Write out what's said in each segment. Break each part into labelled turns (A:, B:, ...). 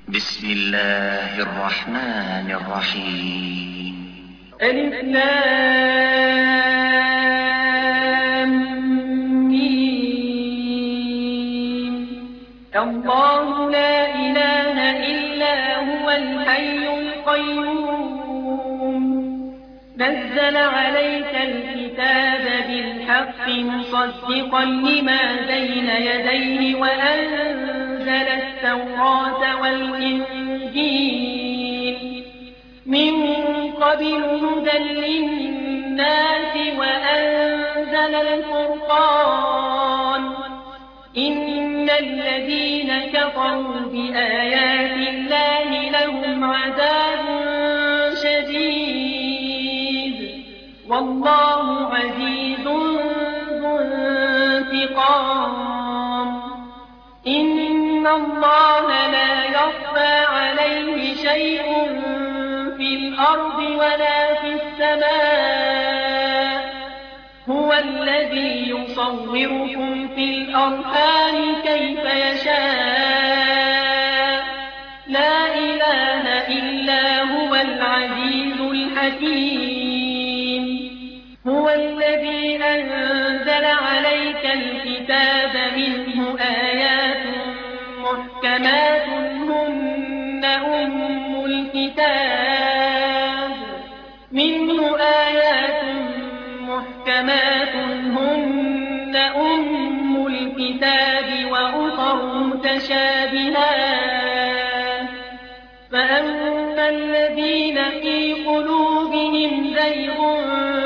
A: بسم الله الرحمن الرحيم.
B: ألف لام ميم. الله لا إله إلا هو الحي القيوم نزل عليك الكتاب بالحق مصدقا لما بين يديه وأنزل التوراة والإنجيل من قبل هدى للناس وأنزل الفرقان إن الذين كفروا بآيات الله لهم عذاب شديد والله عزيز ذو انتقام. إن الله لا يخفى عليه شيء في الأرض ولا في السماء هو الذي يصوركم في الأرحام كيف يشاء لا إله إلا هو العزيز الحكيم. هو الذي أنزل عليك الكتاب منه آيات محكمات هن أم الكتاب منه آيات محكمات هن أم الكتاب وأخر متشابهات فأما الذين في قلوبهم زيغ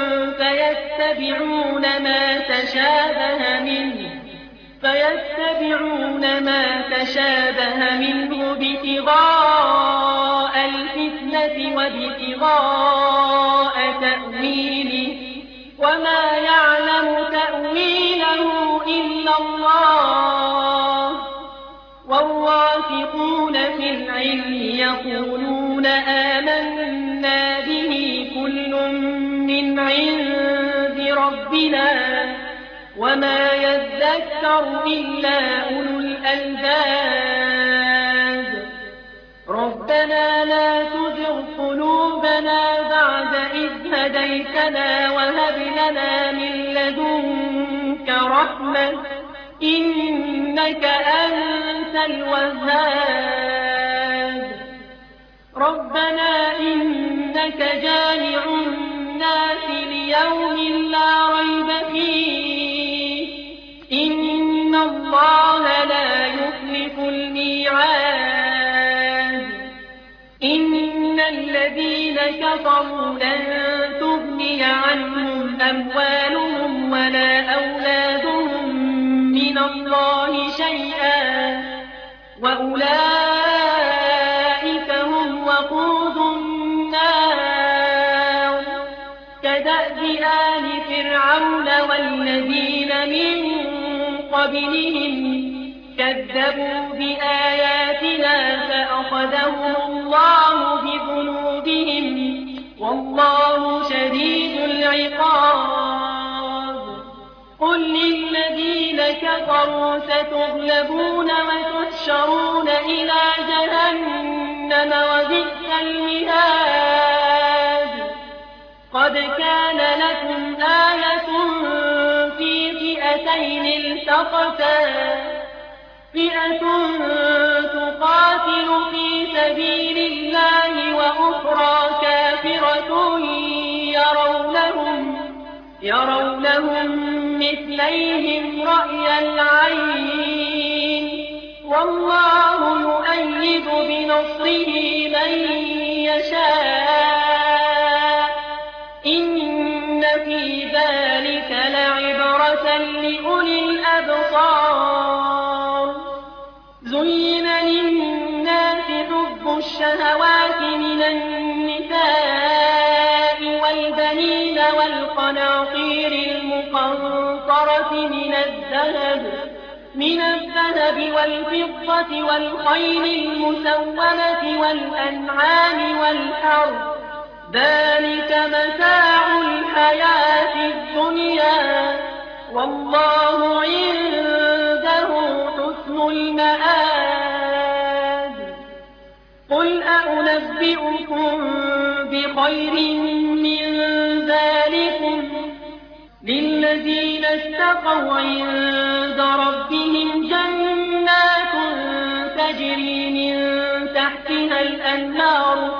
B: فيتبعون ما تشابه منه ابتغاء الفتنة وابتغاء تأويله وما يعلم تأويله إلا الله والراسخون في العلم يقولون آمنا به كل من عند ربنا وما يذكر إلا أولو الألباب. ربنا لا تزغ قلوبنا بعد إذ هديتنا وهب لنا من لدنك رحمة إنك أنت الوهاب. ربنا إنك جامع الناس ليوم لا ريب فيه إن الله لا يخلف الميعاد. إن الذين كفروا لن تغني عنهم أموالهم ولا أولادهم من الله شيئا وأولئك هم وقود النار كدأب آل فرعون والذين من قبلهم كذبوا بآياتنا فأخذهم الله بذنوبهم والله شديد العقاب. قل للذين كفروا ستغلبون وتحشرون إلى جهنم وبئس المهاد. قد كان لكم آية في فئتين التقتا فئة تقاتل في سبيل الله وأخرى كافرة يرونهم مثليهم رأي العين والله يؤيد بنصره من يشاء إن في ذلك لعبرة لأولي الأبصار. زين للناس حب الشهوات من النساء والبنين والقناطير المقنطرة من الذهب والفضة والخيل المسومة والأنعام والحرث ذلك متاع الحياة الدنيا والله عنده حسن المآب. قل أنبئكم بخير من ذلكم للذين اتقوا عند ربهم جنات تجري من تحتها الأنهار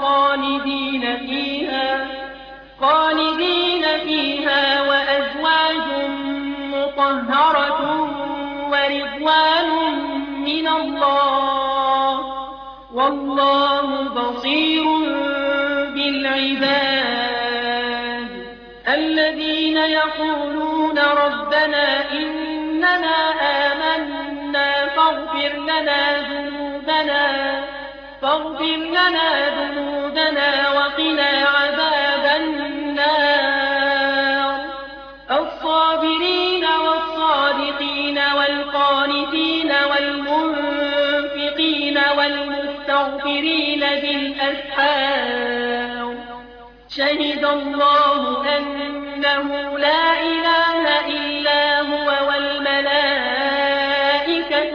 B: خالدين فيها وأزواج مطهرة ورضوان من الله والله بصير بالعباد الذين يقولون ربنا إننا آمنا فاغفر لنا ذنوبنا وقنا عذاب النار الصابرين والصادقين والقانتين والمنفقين والمستغفرين بالأسحار شهد الله أنه لا إله إلا هو والملائكة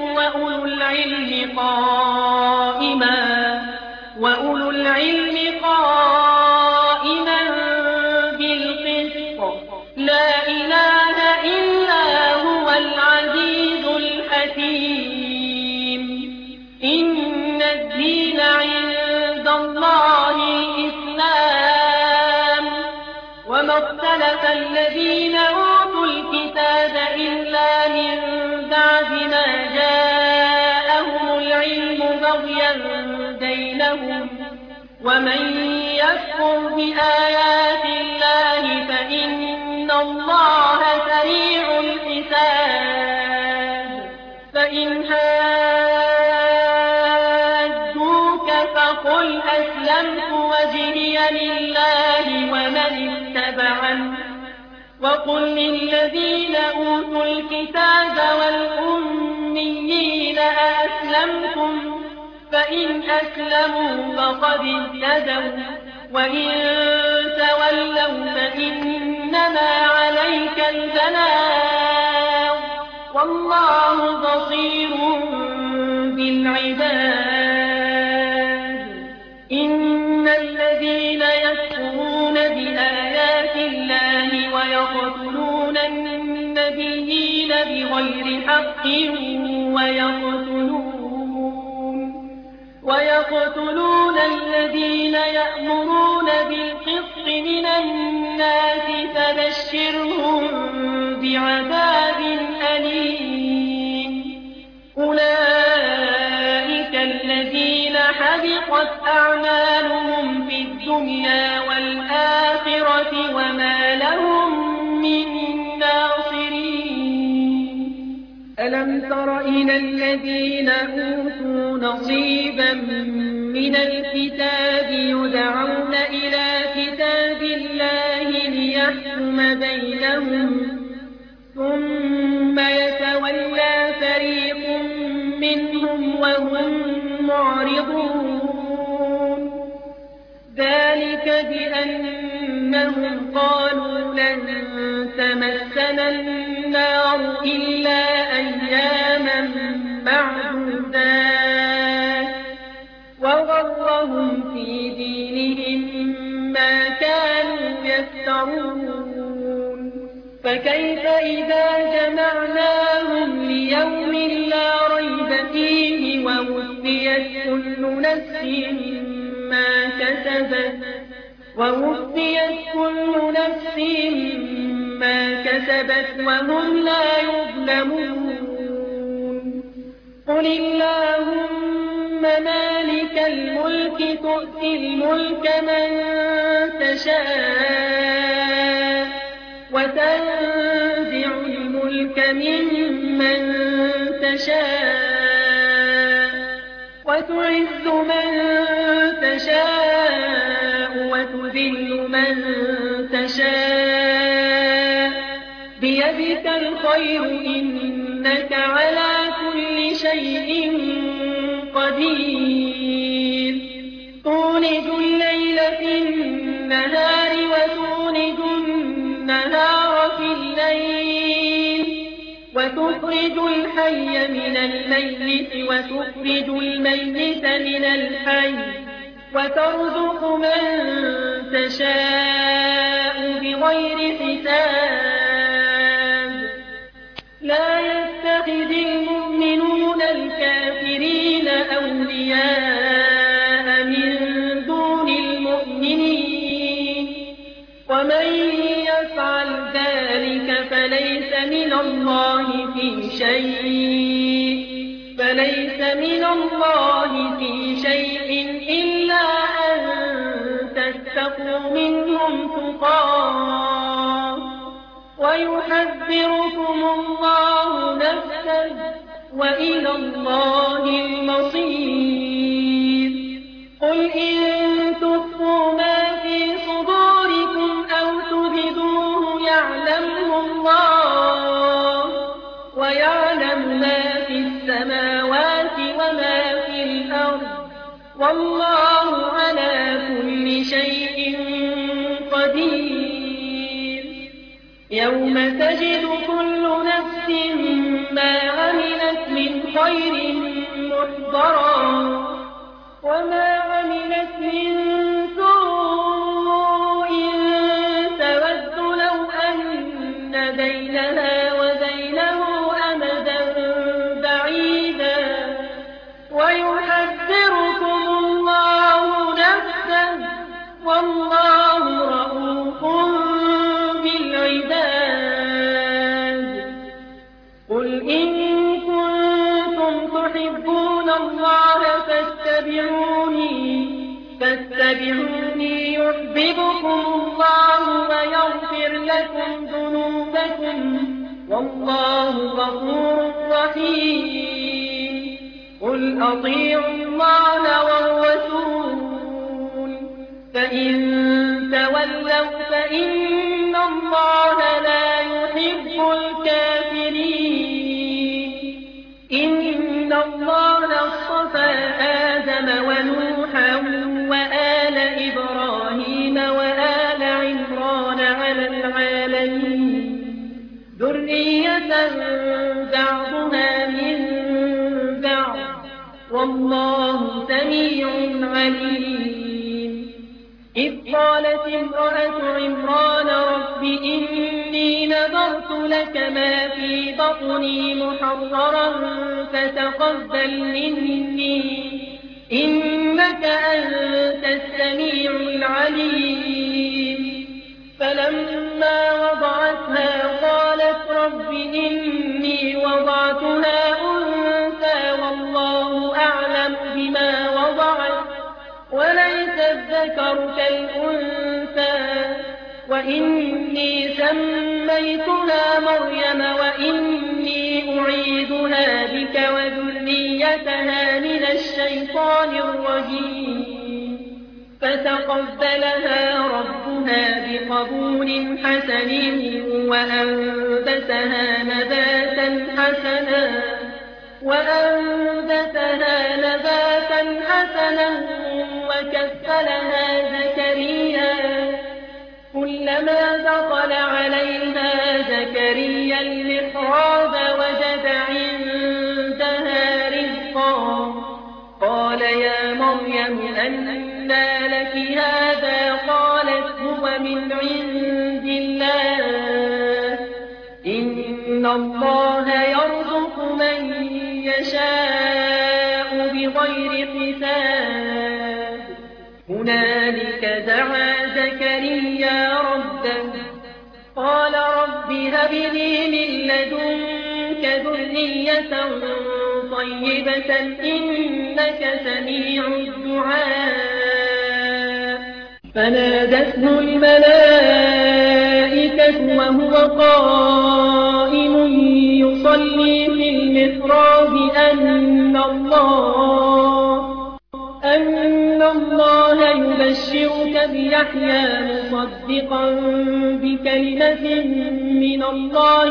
B: وأولو العلم قائما بالقسط لا إله إلا هو العزيز الحكيم إن الدين عند الله الإسلام وما اختلف الذين أوتوا الكتاب إلا من بعد ما جاءهم العلم بغيا بينهم ومن يكفر بآيات الله فإن الله سريع الحساب فإن حاجوك فقل أسلمت وجهي لله ومن اتبعني وقل للذين أوتوا الكتاب والأميين أأسلمتم فإن أسلموا فقد اهتدوا وإن تولوا فإنما عليك البلاغ والله بصير بالعباد إن الذين يكفرون بآيات الله ويقتلون النبيين بغير حق ويقتلون الذين يأمرون بالقسط من الناس فبشرهم بعذاب أليم أولئك الذين حبطت أعمالهم في الدنيا والآخرة وما لهم من ناصرين ألم تر إلى الذين أوتوا نصيبا من الكتاب يدعون إلى كتاب الله ليحكم بينهم ثم يتولى فريق منهم وهم معرضون ذلك بأنهم قالوا لن تمسنا النار إلا أياما معدودات وغرهم في دينهم ما كانوا يفترون فكيف إذا جمعناهم ليوم لا ريب فيه ووفيت كل نفس ما كسبت وهم لا يظلمون قل اللهم مالك الملك تؤتي الملك من تشاء وتنزع الملك ممن تشاء وتعز من تشاء وتذل من تشاء بيدك الخير إنك على كل شيء قدير تولج الليل في النهار وتولج النهار في الليل وتخرج الحي من الميت وتخرج الميت من الحي وترزق من تشاء بغير حساب لا يتخذ المؤمنون الكافرين أولياء من دون المؤمنين ومن يفعل ذلك فليس من الله في شيء إلا أن تتقوا منهم تقاه ويحذركم الله نفسه وإلى الله المصير قل إن تخفوا ما في صدوركم أو تبدوه يعلمه الله ويعلم ما في السماوات وما في الأرض والله على كل شيء قدير يوم تجد كل نفس ما عملت من خير محضرا وما عملت من سوء تود لو أن بينها وبينه أمدا بعيدا ويحذركم الله نفسه والله رؤوف بالعباد قل إن كنتم تحبون الله فاتبعوني يحببكم الله ويغفر لكم ذنوبكم والله غفور رحيم قل أطيعوا الله والرسول فإن تولوا فإن الله لا يحب الكافرين إن الله اصطفى آدم ونوحا وآل إبراهيم وآل عمران على العالمين ذرية بعضها من بعض والله سميع عليم إذ قالت امرأة عمران رب إني نذرت لك ما في بطني محررا فتقبل مني إنك أنت السميع العليم فلما وضعتها قالت رب إني وضعتها أنثى والله أعلم بما وضعت وليس الذكر كالأنثى وإني سميتها مريم وإني أعيذها بك وذريتها من الشيطان الرجيم فتقبلها ربها بقبول حسن وأنبتها نباتا حسنا وكفلها زكريا كلما دخل عليها زكريا المحراب وجد عندها رزقا قال يا مريم أنى لك هذا قالت هو من عند الله إن الله يرزق من يشاء بغير حساب هنالك دعا زكريا ربه قال رب هب لي من لدنك ذرية طيبة إنك سميع الدعاء فنادته الملائكة وهو قائم يصلي في المحراب أن الله يبشرك بيحيى مصدقا بكلمة من الله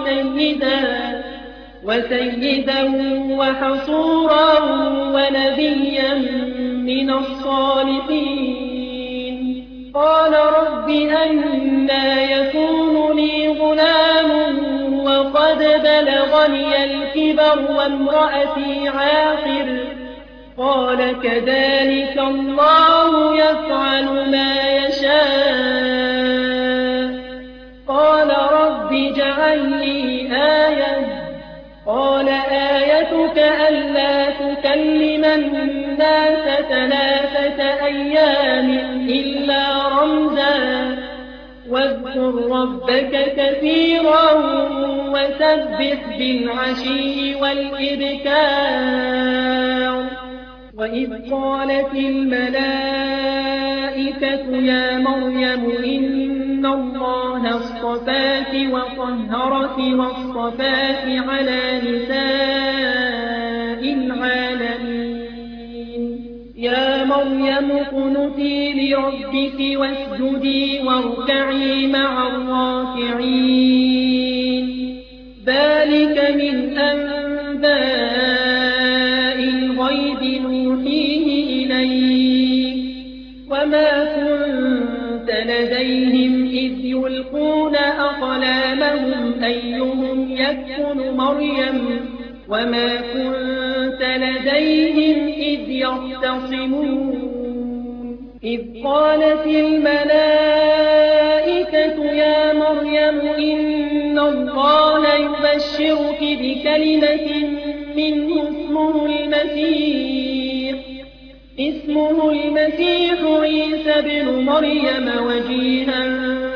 B: وسيدا وحصورا ونبيا من الصالحين قال رب أنى يكون لي غلام وقد بلغني الكبر وامرأتي عاقر قال كذلك الله يفعل ما يشاء قال رب اجعل لي آية قال آيتك ألا تكلم الناس 3 أيام إلا رمزا واذكر ربك كثيرا وسبح بالعشي والإبكار وإذ قالت الملائكة يا مريم إن الله اصطفاك وطهرك واصطفاك على نساء العالمين يا مريم اقنتي لربك واسجدي واركعي مع الراكعين ذلك من أنباء الغيب نوحيه إليك وما كنت لديهم إذ يلقون أقلامهم أيهم يكفل مريم وما كنت لديهم إذ يختصمون إذ قالت الملائكة يا مريم إن الله يبشرك بكلمة منه اسمه المسيح عيسى بن مريم وجيها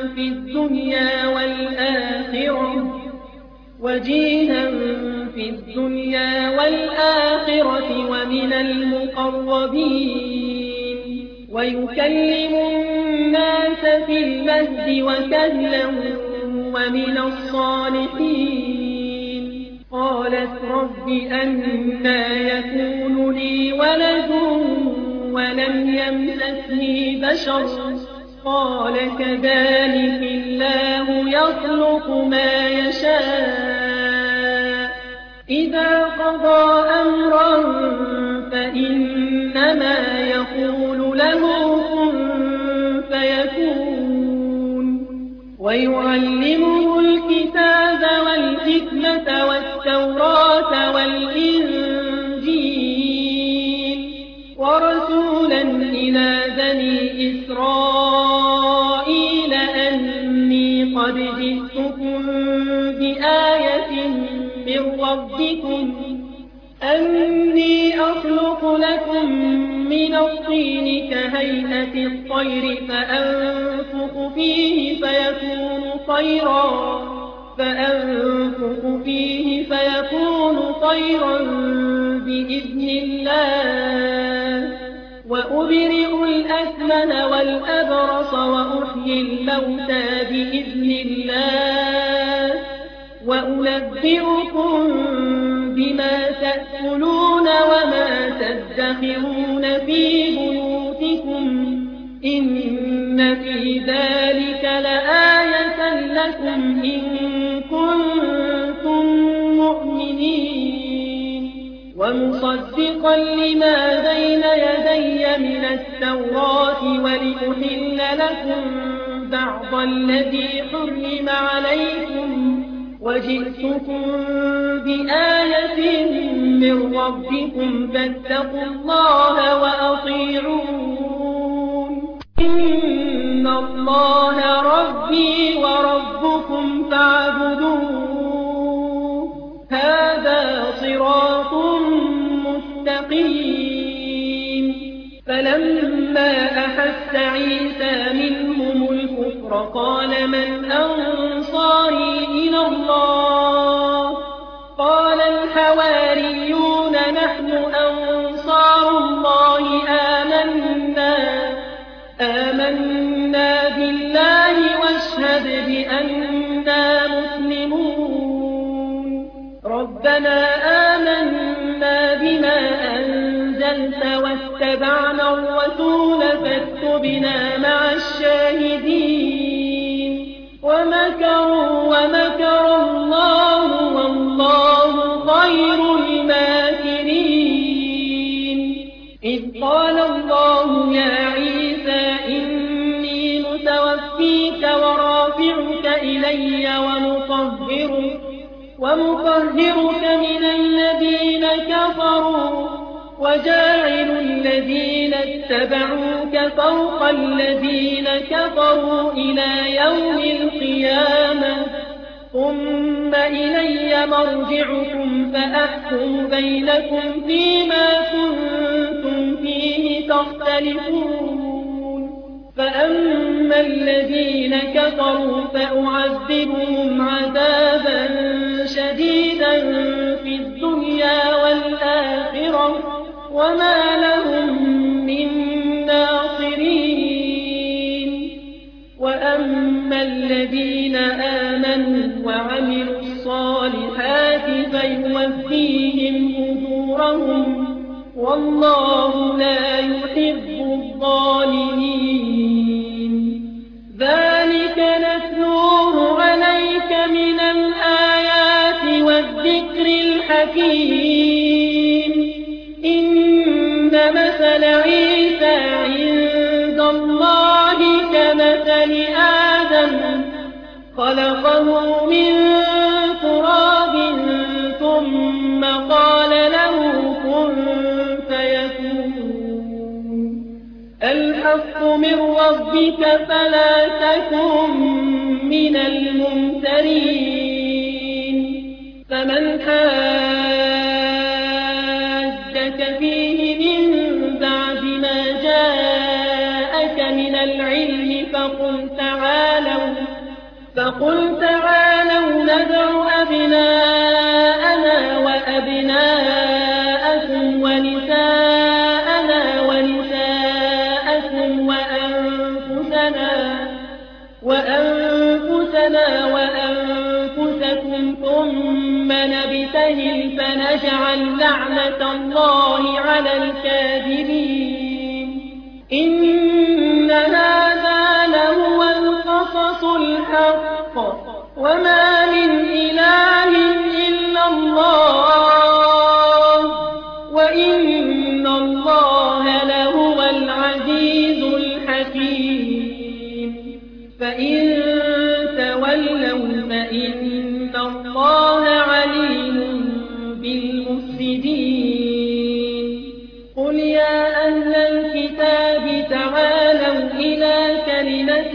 B: في الدنيا والآخرة ومن المقربين ويكلم الناس في المهد وكهلا ومن الصالحين قالت رب أنى يكون لي ولد ولم يمسسني بشر قال كذلك الله يخلق ما يشاء إذا قضى أمرا فإنما يقول له كن فيكون ويعلمه الكتاب والحكمة والتوراة والإنجيل ورسولا إلى بني إسرائيل أني قد جئتكم بآية من ربكم أني أخلق لكم من الطين كهيئة الطير فأنفخ فيه فيكون طيرا بإذن الله وأبرئ الأكمه والأبرص وأحيي الموتى بإذن الله وأنبئكم بما تأكلون وما تدخرون في بيوتكم إن في ذلك لآية لكم إن كنتم مؤمنين ومصدقا لما بين يدي من التوراة ولأحل لكم بعض الذي حرم عليكم وجئتكم بآية من ربكم فاتقوا الله وأطيعون إن الله ربي وربكم فاعبدوه هذا صراط مستقيم فلما أحس عيسى منهم الكفر قال من أنصاري إلى الله قال الحواريون نحن أنصار الله آمنا بالله واشهد بأننا مسلمون ربنا آمنا بما أنزلت واتبعنا الرسول فاكتبنا مع الشاهدين ومكروا ومكر الله والله خير الماكرين إذ قال الله يا عيسى إني متوفيك ورافعك إلي ومطهرك من الذين كفروا وجاعل الذين اتبعوك فوق الذين كفروا إلى يوم القيامة ثم إلي مرجعكم فأحكم بينكم فيما كنتم فيه تختلفون فأما الذين كفروا فأعذبهم عذابا شديدا في الدنيا والآخرة وما لهم من ناصرين وأما الذين آمنوا وعملوا الصالحات فيوفيهم أجورهم والله لا يحب الظالمين ذلك نتلوه عليك من الآيات والذكر الحكيم إن مثل عيسى عند الله كمثل آدم خلقه من تراب ثم قال له كن فيكون الحق من ربك فلا تكن من الممترين فمن حاجك فيه من بعد ما جاءك من العلم فقل تعالوا ندع أبناءنا وأبناءكم ونساءنا ونساءكم وأنفسنا وأنفسكم ثم نبتهل فنجعل لعنة الله على الكاذبين إن هذا لهو القصص الحق وما من إله إلا الله وإن الله لهو العزيز الحكيم فإن تولوا فإن الله عليم بالمفسدين قل يا أهل الكتاب تعالوا إلى كلمة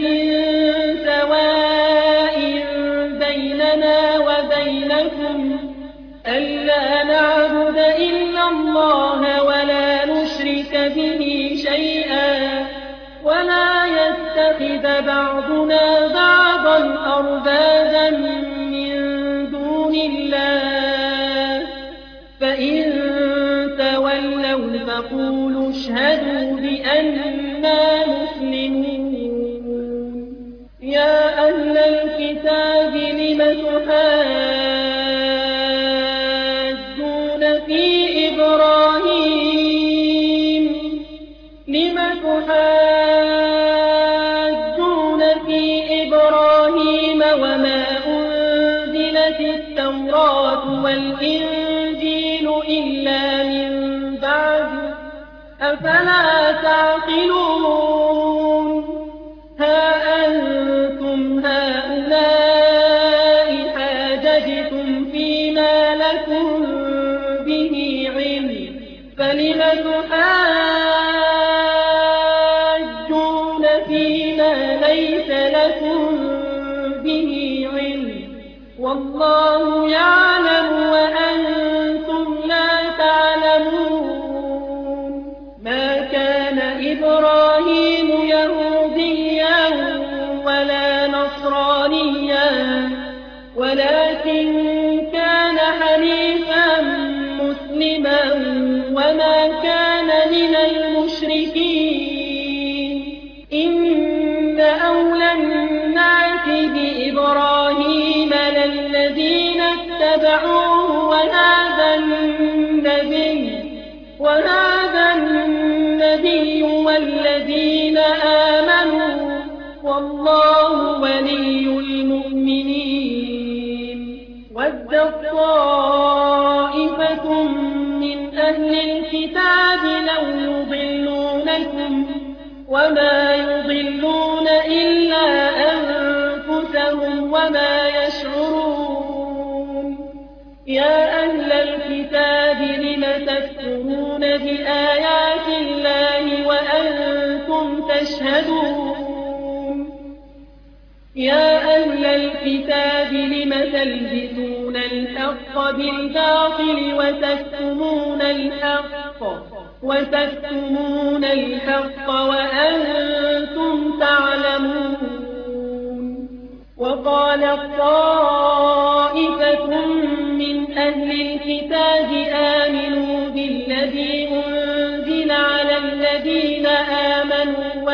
B: سواء بيننا وبينكم ألا نعبد إلا الله ولا نشرك به شيئا ولا يتخذ بعضنا بعضا أربابا من دون الله فإن تولوا فقولوا اشهدوا بأننا مسلمون يا أهل الكتاب لم تحاجون في إبراهيم وما أنزلت التوراة والإنجيل إلا من بعد أفلا تعقلون ها أنتم هؤلاء حاججتم فيما لكم به علم فلم تحاجون فيما ليس لكم به علم والله يعلم وأنتم لا تعلمون ما كان إبراهيم يهوديا ولا نصرانيا ولكن كان حنيفا مسلما وما كان من المشركين إن أولى الناس بإبراهيم للذين اتبعوه وهذا النبي والذين آمنوا والله ولي المؤمنين ودت طائفة من أهل الكتاب لو يضلونكم وما يضلون إلا أنفسهم وما يشعرون يا أهل الكتاب لم تكفرون بآيات الله وأنتم تشهدون يا أهل الكتاب لم تلبسون الحق بالباطل وتكتمون الحق وأنتم تعلمون وقالت طائفة من أهل الكتاب آمنوا بالذي أنزل على الذين آمنوا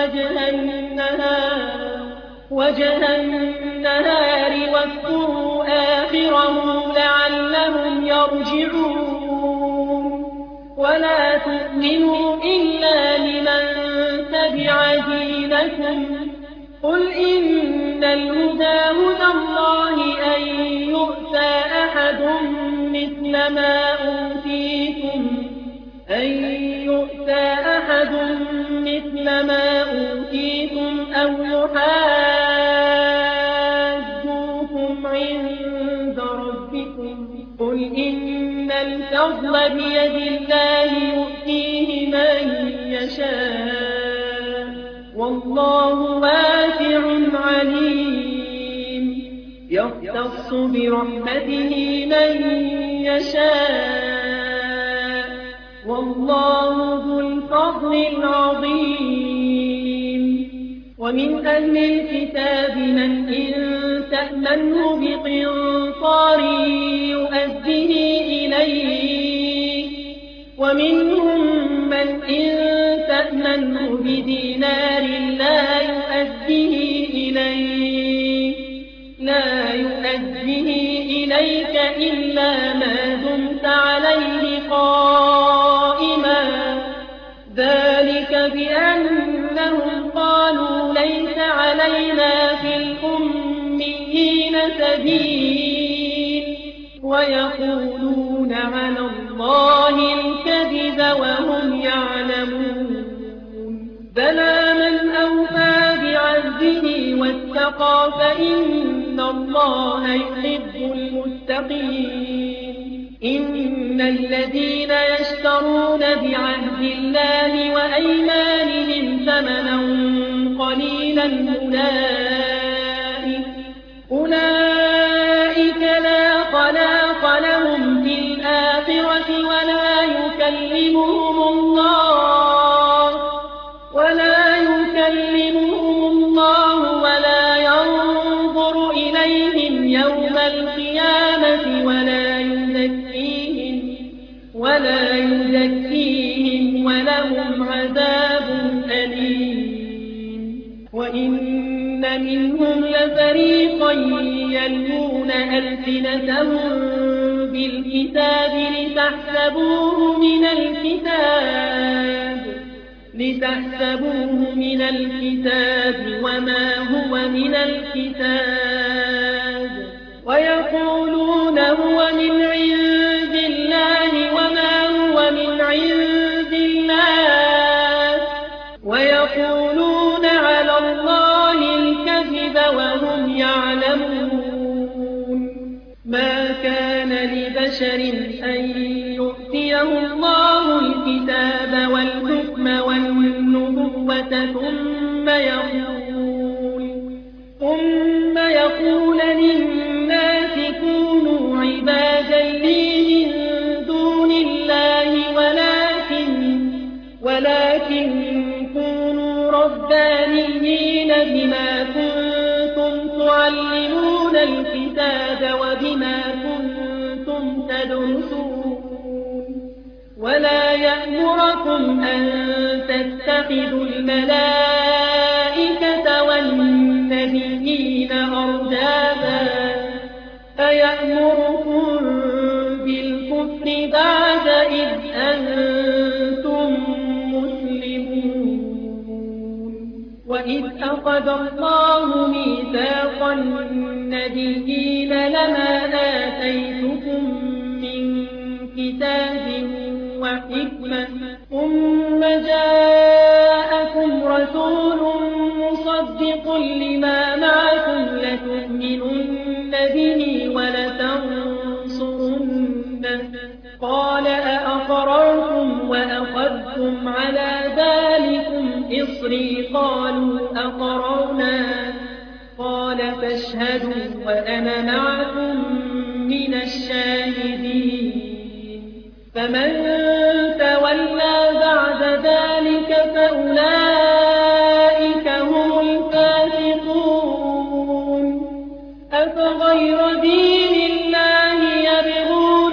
B: وجه النهار واذكروا آخره لعلهم يرجعون ولا تؤمنوا إلا لمن تبع دينكم قل إن الهدى هدى الله أن يؤتى أحد مثل ما أوتيتم أو يحاجوكم عند ربكم قل إن الفضل بيد الله يؤتيه من يشاء والله واسع عليم يختص برحمته من يشاء والله ذو الفضل العظيم ومن أهل الكتاب من إن تأمنه بقنطار يؤديه إليك ومنهم من إن تأمنه بدينار لا يؤديه إليك إلا ما دمت عليه قائما ذلك بأنهم قالوا ليس علينا في الأميين سبيل ويقولون على الله الكذب وهم يعلمون بلى من أوفى بعهده واتقى فإن الله يحب المتقين إن الذين يشترون بعهد الله وأيمانهم ثمنا قليلا أولئك لا خلاق لهم في الآخرة ولا يكلمهم الله ولا ينظر إليهم يوم القيامة ولا يزكيهم ولهم عذاب أليم وإن منهم لفريقا يلوون ألسنتهم بالكتاب لتحسبوه من الكتاب وما هو من الكتاب ويقولون هو من عند الله وما هو من عند الله ويقولون على الله الكذب وهم يعلمون ما كان لبشر أن يؤتيه الله الكتاب والحكم والنبوة ثم يقول للناس كونوا عبادا لي من دون الله ولكن كونوا ربانيين بما كنتم تعلمون الكتاب وبما كنتم تدرسون ولا يأمركم أن تتخذوا الملائكة والنبيين أربابا أيأمركم بالكفر بعد إذ أنتم مسلمون وإذ أخذ الله ميثاق النبيين لما آتيتكم من كتاب وحكمة ثم جاءكم رسول مصدق لما معكم لتؤمنن به ولتنصرنه قال أأقررتم وأخذتم مصري قالوا أقررنا قال فاشهدوا وأنا معكم من الشاهدين فمن تولى بعد ذلك فأولئك هم الفاسقون أفغير دين الله يبغون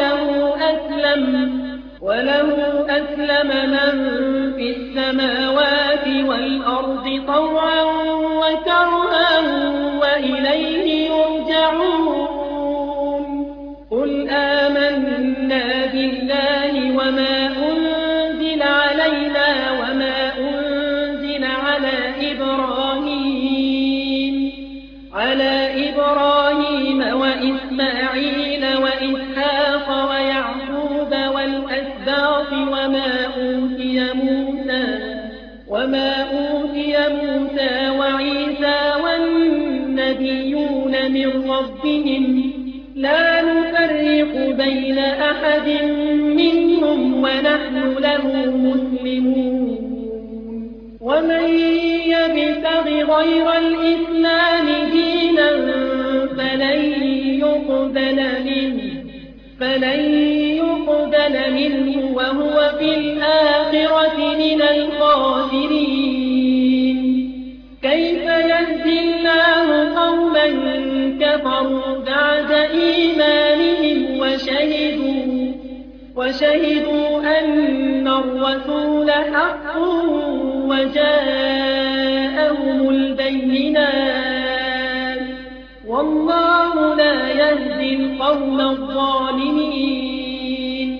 B: وله أسلم من في السماوات والأرض طوعا وكرها وإليه يرجعون قل آمنا بالله وما أنزل علينا وما أنزل على إبراهيم وإسماعيل وإسحاق ويعقوب والأسباط وما أوتي موسى وعيسى والنبيون من ربهم لا نفرق بين أحد منهم ونحن له مسلمون ومن يبتغ غير الإسلام دينا فلن يقبل منه وهو في الآخرة من الخاسرين كيف يهدي الله قوما كفروا بعد إيمانهم وشهدوا أن الرسول حق وجاءهم البينات والله لا يهدي القوم الظالمين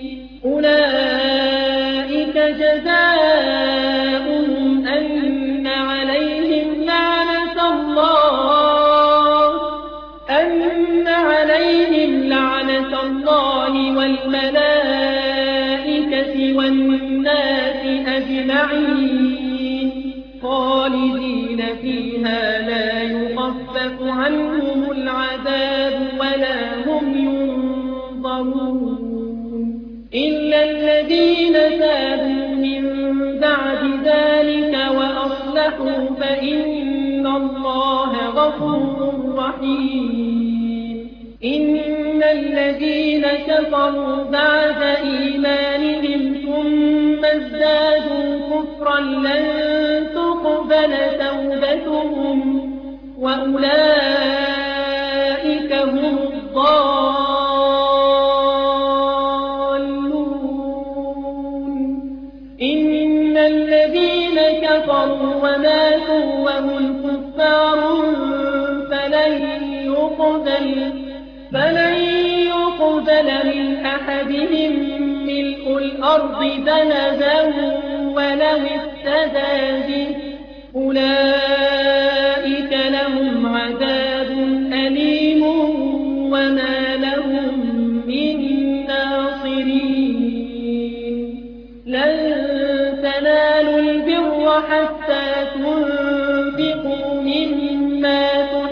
B: أولئك جزاؤهم أن عليهم لعنة الله والملائكة والناس أجمعين خالدين فيها لا يخفف عنهم العذاب ولا هم ينظرون إلا الذين تابوا من بعد ذلك وأصلحوا فإن الله غفور رحيم إن الذين كفروا بعد إيمانهم ثم ازدادوا كفرا لن تقبل توبتهم وأولئك هم الضالون إن الذين كفروا وماتوا وهم كفار فلن يقبل من أحدهم ملء الأرض ذهبا ولو افتدى به أولئك لهم عذاب أليم وما لهم من ناصرين لن تنالوا البر حتى تنفقوا مما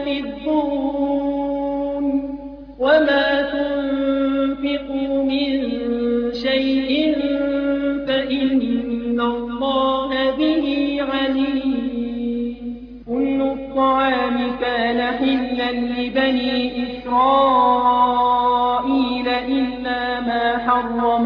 B: تحبون وما تنفقوا من شيء فإن الله به عليم كل الطعام كان حلا لبني إسرائيل إلا ما حرم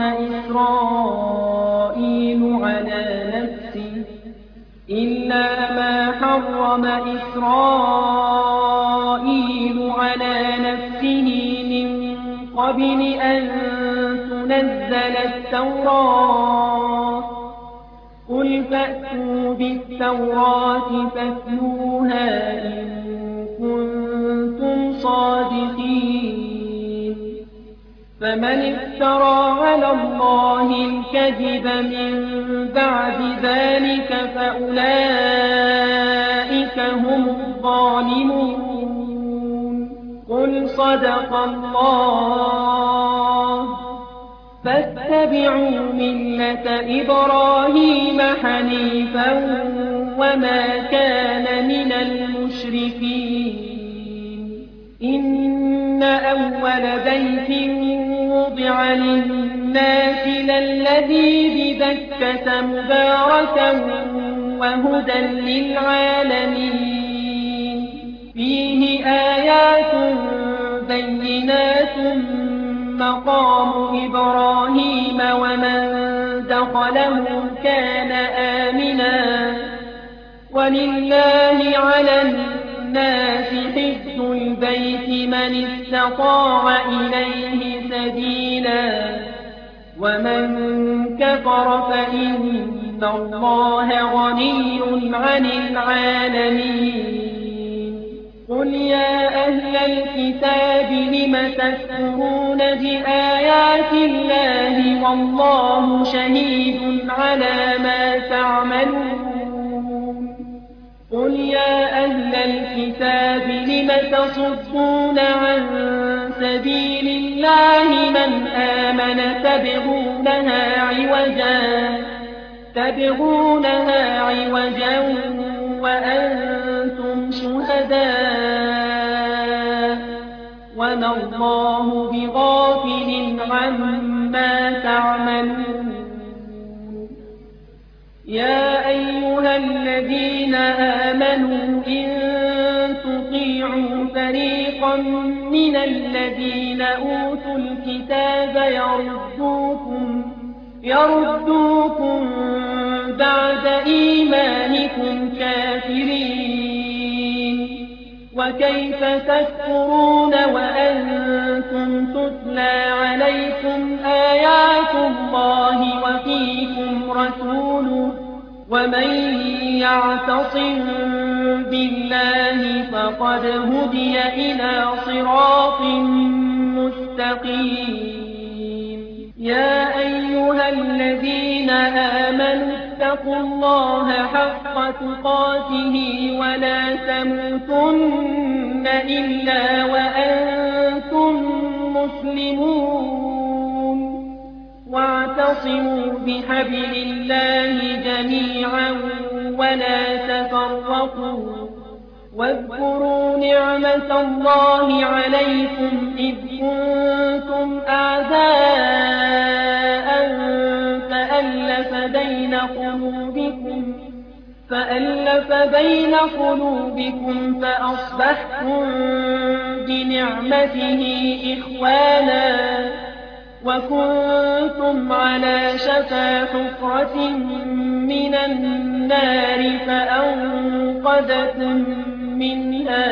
B: إسرائيل على نفسه من قبل أن تنزل التوراة قل فأتوا بالتوراة فاتلوها إن كنتم صادقين فمن افترى على الله الكذب من بعد ذلك فأولئك هم الظالمون قل صدق الله فاتبعوا ملة إبراهيم حنيفا وما كان من المشركين إن أول بيت وضع للناس للذي ببكة مباركا وهدى للعالمين فيه آيات بينات مقام إبراهيم ومن دخله كان آمنا ولله على الناس حج البيت من استطاع إليه سبيلا ومن كفر فإن الله غني عن العالمين قل يا أهل الكتاب لم تكفرون بآيات الله والله شهيد على ما تعملون قل يا أهل الكتاب لم تصدون عن سبيل الله من آمن تبغونها عوجا وأنتم شهداء وما الله بغافل عما تعملون يا أيها الذين آمنوا إن تطيعوا فريقا من الذين أوتوا الكتاب يردوكم بعد إيمانكم كافرين وكيف تكفرون وأنتم تتلى عليكم آيات الله وفيكم رسوله ومن يعتصم بالله فقد هدي إلى صراط مستقيم يا أيها الذين آمنوا اتقوا الله حق تقاته ولا تموتن إلا وأنتم مسلمون واعتصموا بحبل الله جميعا ولا تفرقوا واذكروا نعمة الله عليكم إذ كنتم أعداء فألف بين قلوبكم فأصبحتم بنعمته إخوانا وكنتم على شفا حفرة من النار فأنقذكم منها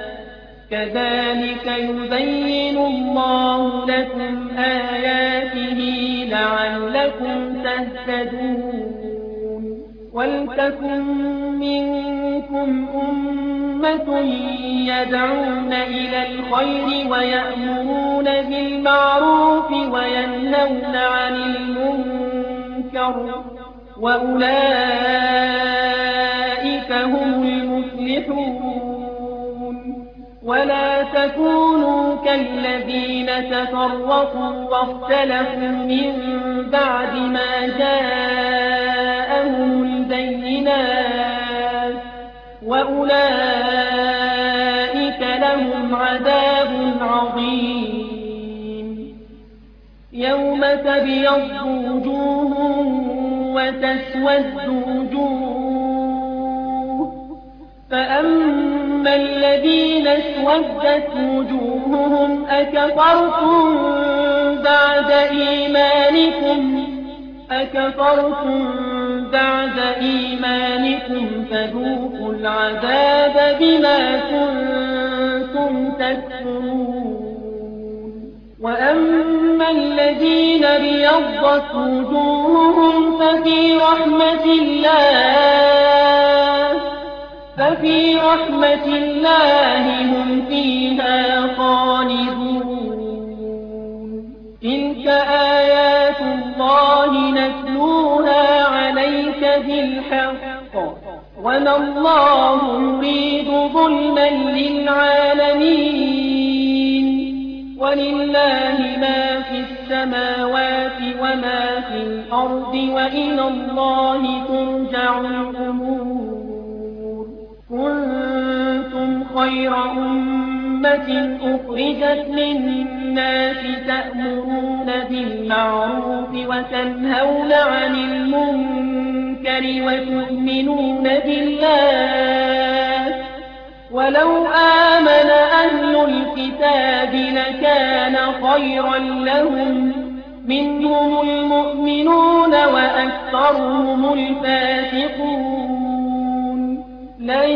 B: كذلك يبين الله لكم آياته لعلكم تهتدون ولتكن منكم أمة يدعون إلى الخير ويأمرون بالمعروف وينهون عن المنكر وأولئك هم المفلحون ولا تكونوا كالذين تفرقوا واختلفوا من بعد ما جاءهم البينات وأولئك لهم عذاب عظيم يوم تبيض وجوه وتسود وجوه فأما الذين اسودت وجوههم أكفرتم بعد إيمانكم فذوقوا العذاب بما كنتم تكفرون وأما الذين ابيضت وجوههم ففي رحمة الله هم فيها خالدون تلك آيات الله نتلوها عليك بالحق وما الله يريد ظلما للعالمين ولله ما في السماوات وما في الأرض وإلى الله ترجع الأمور كنتم خير أمة أخرجت للناس تأمرون بالمعروف وتنهون عن المنكر المنكر وتؤمنون بالله ولو آمن أهل الكتاب لكان خيرا لهم منهم المؤمنون وأكثرهم الفاسقون لن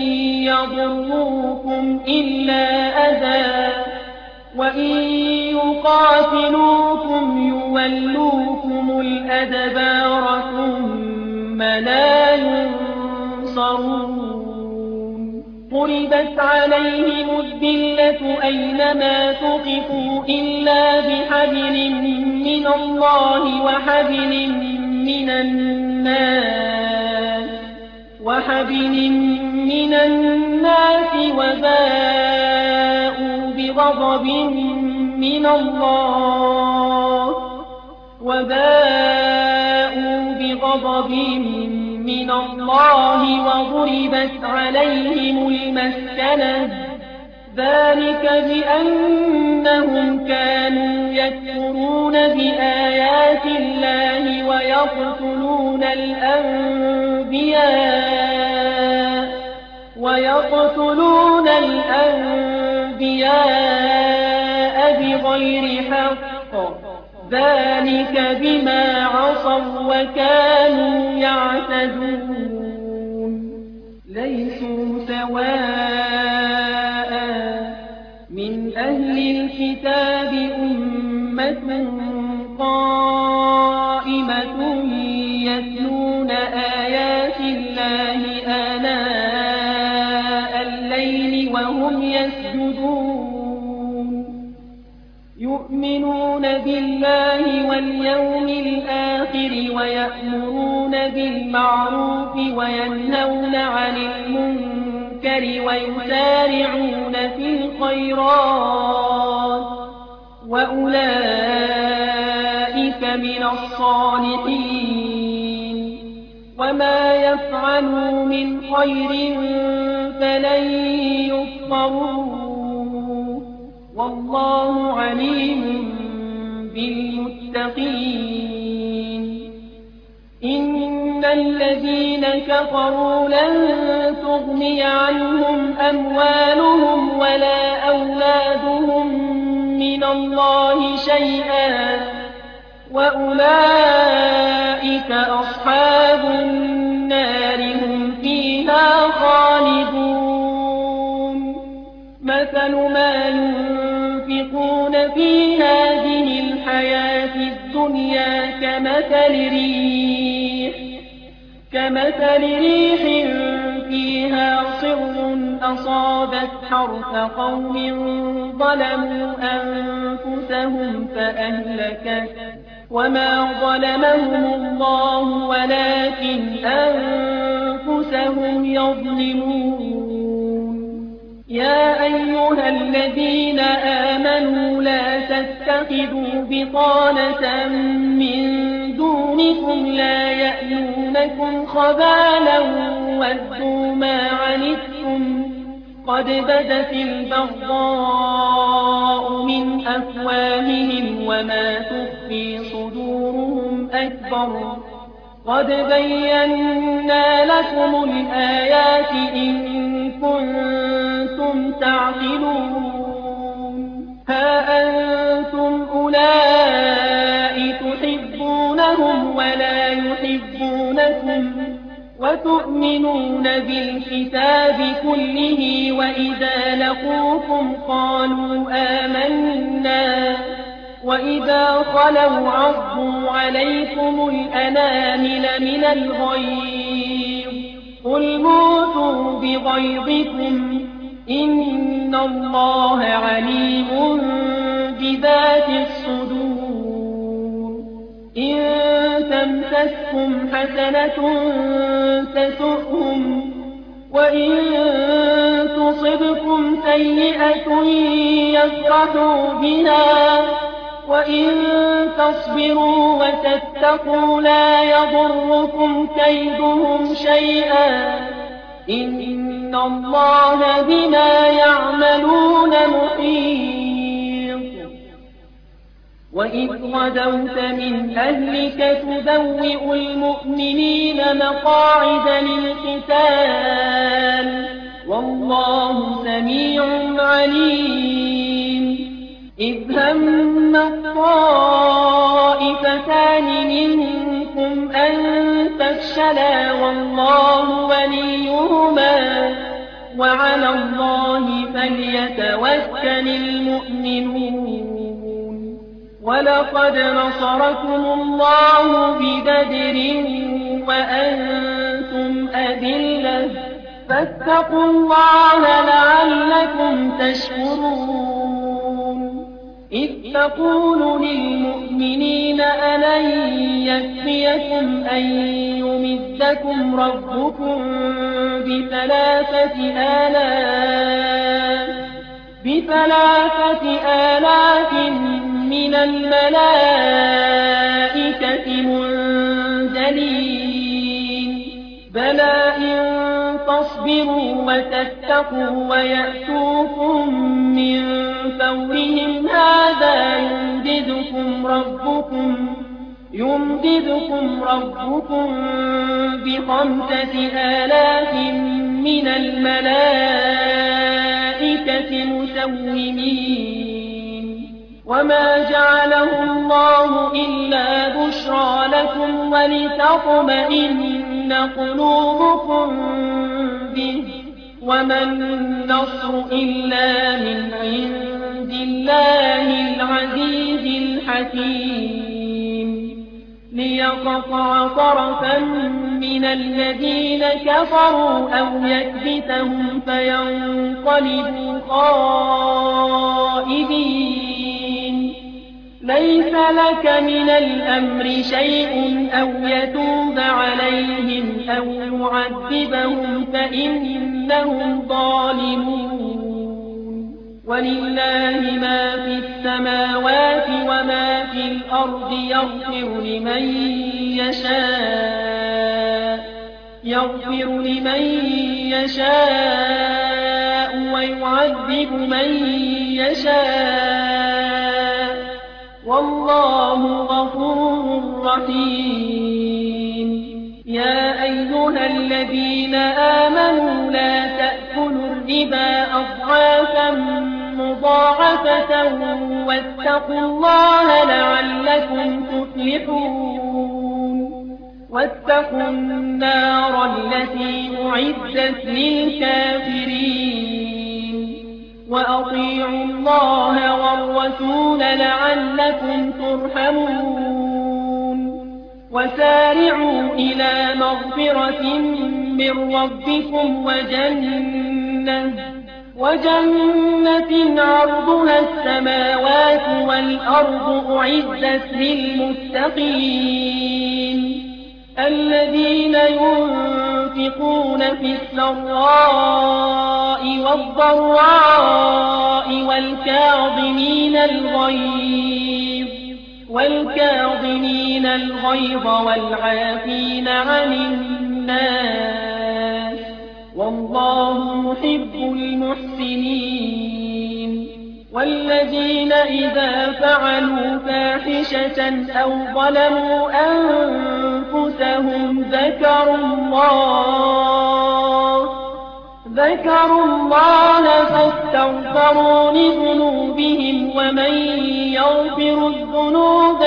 B: يضروكم إلا أذى وإن يقاتلوكم يولوكم الأدبار ثم لا ينصرون ضربت عليهم الذلة أينما ثقفوا إلا بحبل من الله وحبل من الناس وباءوا بغضب من الله وضربت عليهم المسكنة ذلك بأنهم كانوا يكفرون بآيات الله ويقتلون الأنبياء بغير حق ذلك بما عصوا وكانوا يعتدون ليسوا سواء من أهل الكتاب أمة قائمة يتلون آيات الله آناء الليل وهم يسجدون يؤمنون بالله واليوم الآخر ويأمرون بالمعروف وينهون عن المنكر ويسارعون في الخيرات وأولئك من الصالحين وما يفعلوا من خير فلن يكفروه والله عليم بالمتقين إن الذين كفروا لن تغني عنهم أموالهم ولا أولادهم من الله شيئا وأولئك أصحاب النار هم فيها خالدون مثل ما ينفقون في هذه الحياة الدنيا كمثل ريح فيها صر أصابت حرث قوم ظلموا أنفسهم فأهلكت وما ظلمهم الله ولكن أنفسهم يظلمون يا أيها الذين آمنوا لا تتخذوا بطانة من دونكم لا يألونكم خبالا ودوا ما عنتم قد بدت البغضاء من أفواههم وما تخفي صدورهم أكبر قد بينا لكم الآيات إن كنتم تعقلون ها أنتم أولئك تحبونهم ولا يحبونكم وتؤمنون بالكتاب كله وإذا لقوكم قالوا آمنا وإذا خلوا عضوا عليكم الأنامل من الغيظ قل موتوا بغيظكم إن الله عليم بذات الصدور إن تمسسكم حسنة تسؤهم وإن تصبكم سيئة يفرحوا بها وإن تصبروا وتتقوا لا يضركم كيدهم شيئا إن الله بما يعملون محيط وإذ غدوت من أهلك تبوئ المؤمنين مقاعد للقتال والله سميع عليم إذ هم الطائفتان منكم أن تفشلا والله وليهما وعلى الله فليتوكل المؤمنون ولقد نصركم الله ببدر وأنتم أذلة فاتقوا الله لعلكم تشكرون إذ تقول للمؤمنين ألن يكفيكم أن يمدكم ربكم بثلاثة آلاف من الملائكة منزلين بلى إن تصبروا وتتقوا ويأتوكم من فورهم هذا يمددكم ربكم ب5,000 من الملائكة مسومين وما جعله الله إلا بشرى لكم ولتطمئن قلوبكم به وما النصر إلا من عند الله العزيز الحكيم ليقطع طرفا من الذين كفروا أو يكبتهم فينقلبوا خائبين ليس لك من الأمر شيء أو يتوب عليهم أو يعذبهم فإنهم ظالمون ولله ما في السماوات وما في الأرض يغفر لمن يشاء ويعذب من يشاء والله غفور رحيم يا أيها الذين آمنوا لا تأكلوا الربا أضعافا مضاعفة واتقوا الله لعلكم تفلحون واتقوا النار التي أعدت للكافرين وأطيعوا الله والرسول لعلكم ترحمون وسارعوا إلى مغفرة من ربكم وجنة عرضها السماوات والأرض أعدت للمتقين الذين ينفقون في السراء والضراء والكاظمين الغيظ والعافين عن الناس والله يحب المحسنين والذين إذا فعلوا فاحشة أو ظلموا أنفسهم ذكروا الله فاستغفروا لذنوبهم ومن يغفر الذنوب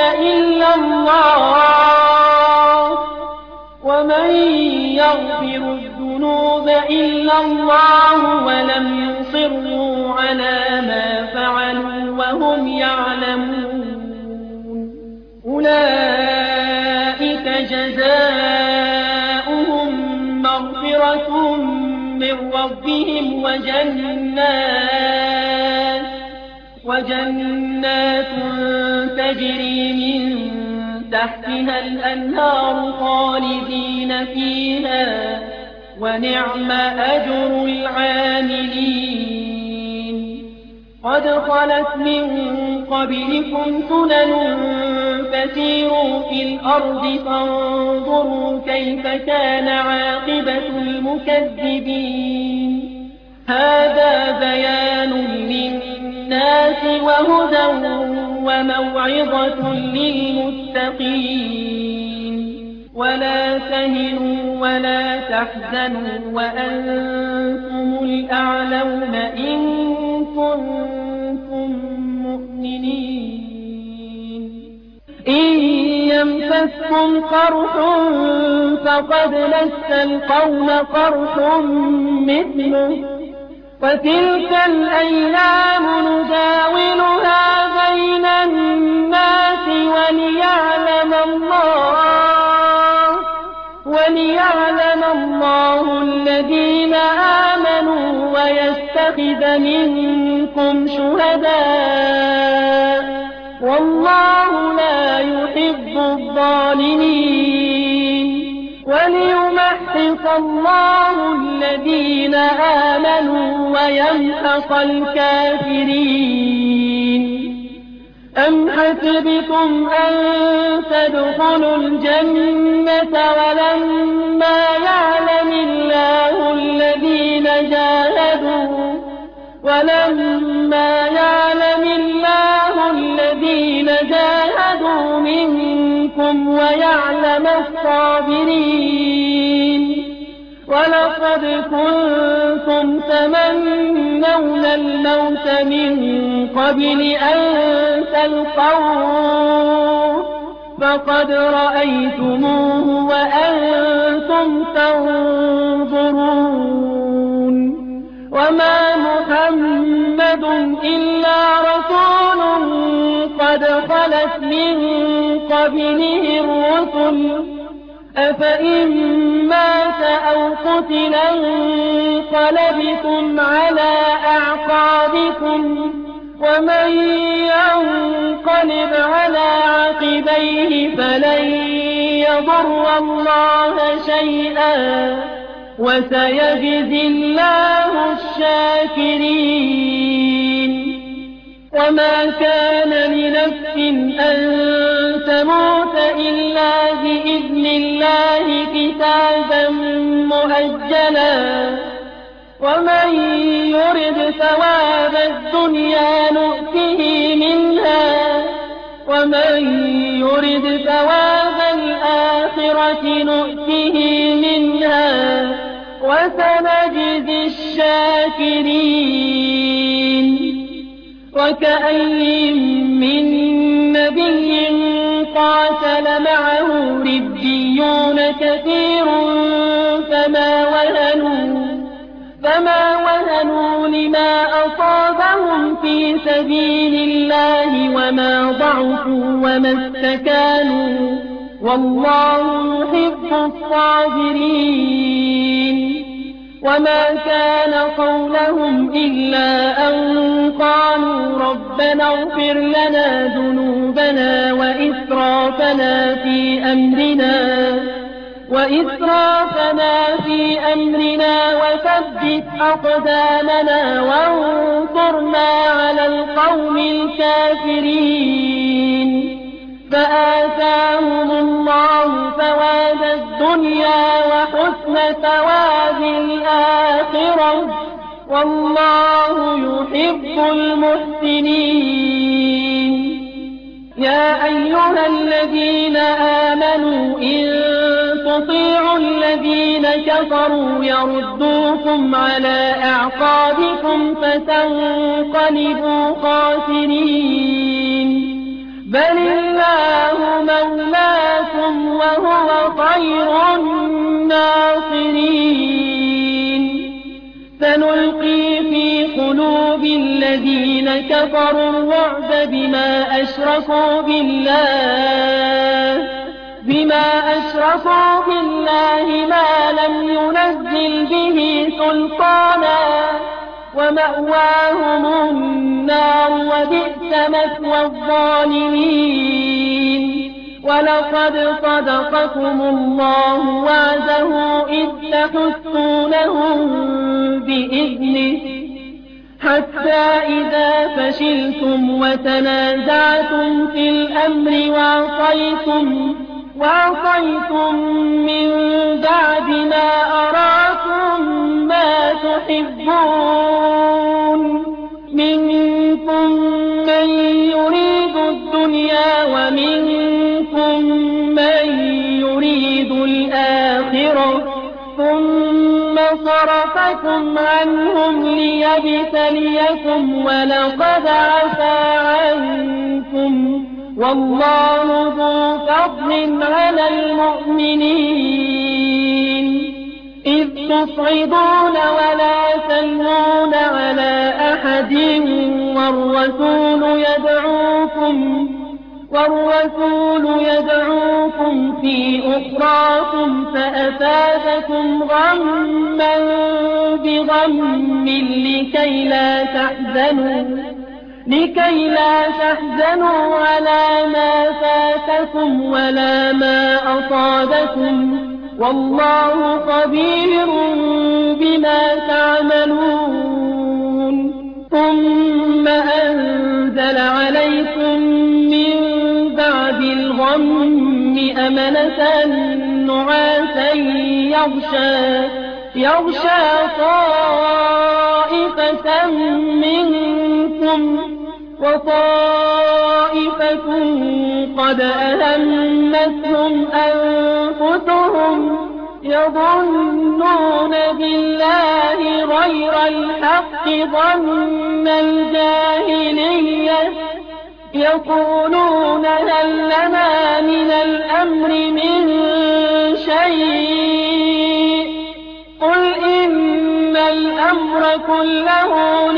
B: إلا الله ولم يصروا على ما فعلوا وهم يعلمون أولئك جزاؤهم مغفرة من ربهم وجنات تجري من تحتها الأنهار خالدين فيها ونعم أجر العاملين قد خلت من قبلكم سنن فسيروا في الأرض فانظروا كيف كان عاقبة المكذبين هذا بيان للناس وهدى وموعظة للمتقين ولا تهنوا ولا تحزنوا وأنتم الأعلون إن كنتم مؤمنين إن يمسسكم قرح فقد مس القوم قرح مثله وتلك الأيام نداولها بين الناس وليعلم الله الذين آمنوا ويتخذ منكم شهداء والله لا يحب الظالمين وليمحص الله الذين آمنوا ويمحق الكافرين أم حسبتم أن تدخلوا الجنة ولما يعلم الله الذين جاهدوا منكم ويعلم الصابرين ولقد كنتم تمنون الموت من قبل أن تلقوه فقد رأيتموه وأنتم تنظرون وما محمد إلا رسول قد خلت من قبله الرسل أفإن مات أو قتل انقلبتم على أعقابكم ومن ينقلب على عقبيه فلن يضر الله شيئا وسيجزي الله الشاكرين وما كان لنفس أن تموت إلا بإذن الله كتابا مؤجلا ومن يرد ثواب الدنيا نؤته منها ومن يرد ثواب الآخرة نؤته منها وسنجزي الشاكرين وكأي من نبي قاتل معه ربيون كثير فما وهنوا لما أصابهم في سبيل الله وما ضعفوا وما استكانوا والله يحب الصابرين وما كان قولهم إلا أن قالوا ربنا اغفر لنا ذنوبنا وإسرافنا في أمرنا وثبت أقدامنا وانصرنا على القوم الكافرين فآتاهم الله ثواب الدنيا وحسن ثواب الآخرة والله يحب المحسنين يا أيها الذين آمنوا إن تطيعوا الذين كفروا يردوكم على أعقابكم فتنقلبوا خاسرين بل الله مولاكم وهو خير الناصرين سنلقي في قلوب الذين كفروا الرعب بما أشركوا بالله ما لم ينزل به سلطانا ومأواهم النار وبئس مثوى الظالمين ولقد صدقكم الله وعده إذ تحسونهم بإذنه حتى إذا فشلتم وتنازعتم في الأمر وعصيتم من بعد ما أراكم ما تحبون منكم من يريد صرفكم عنهم ليبتليكم ولقد عفا عنكم والله ذو فضل على المؤمنين إذ تصعدون ولا تلوون على أحد والرسول يدعوكم في أخراكم فأثابكم غما بغم لكي لا تحزنوا على ما فاتكم ولا ما أصابكم والله خبير بما تعملون ثم أنزل عليكم من بعد الغم أمنة نعاسا يغشى طائفة منكم وطائفة قد أهمتهم أنفسهم يظنون بالله غير الحق ظن الجاهلية يقولون هل لنا من الأمر من شيء قل إن الأمر كله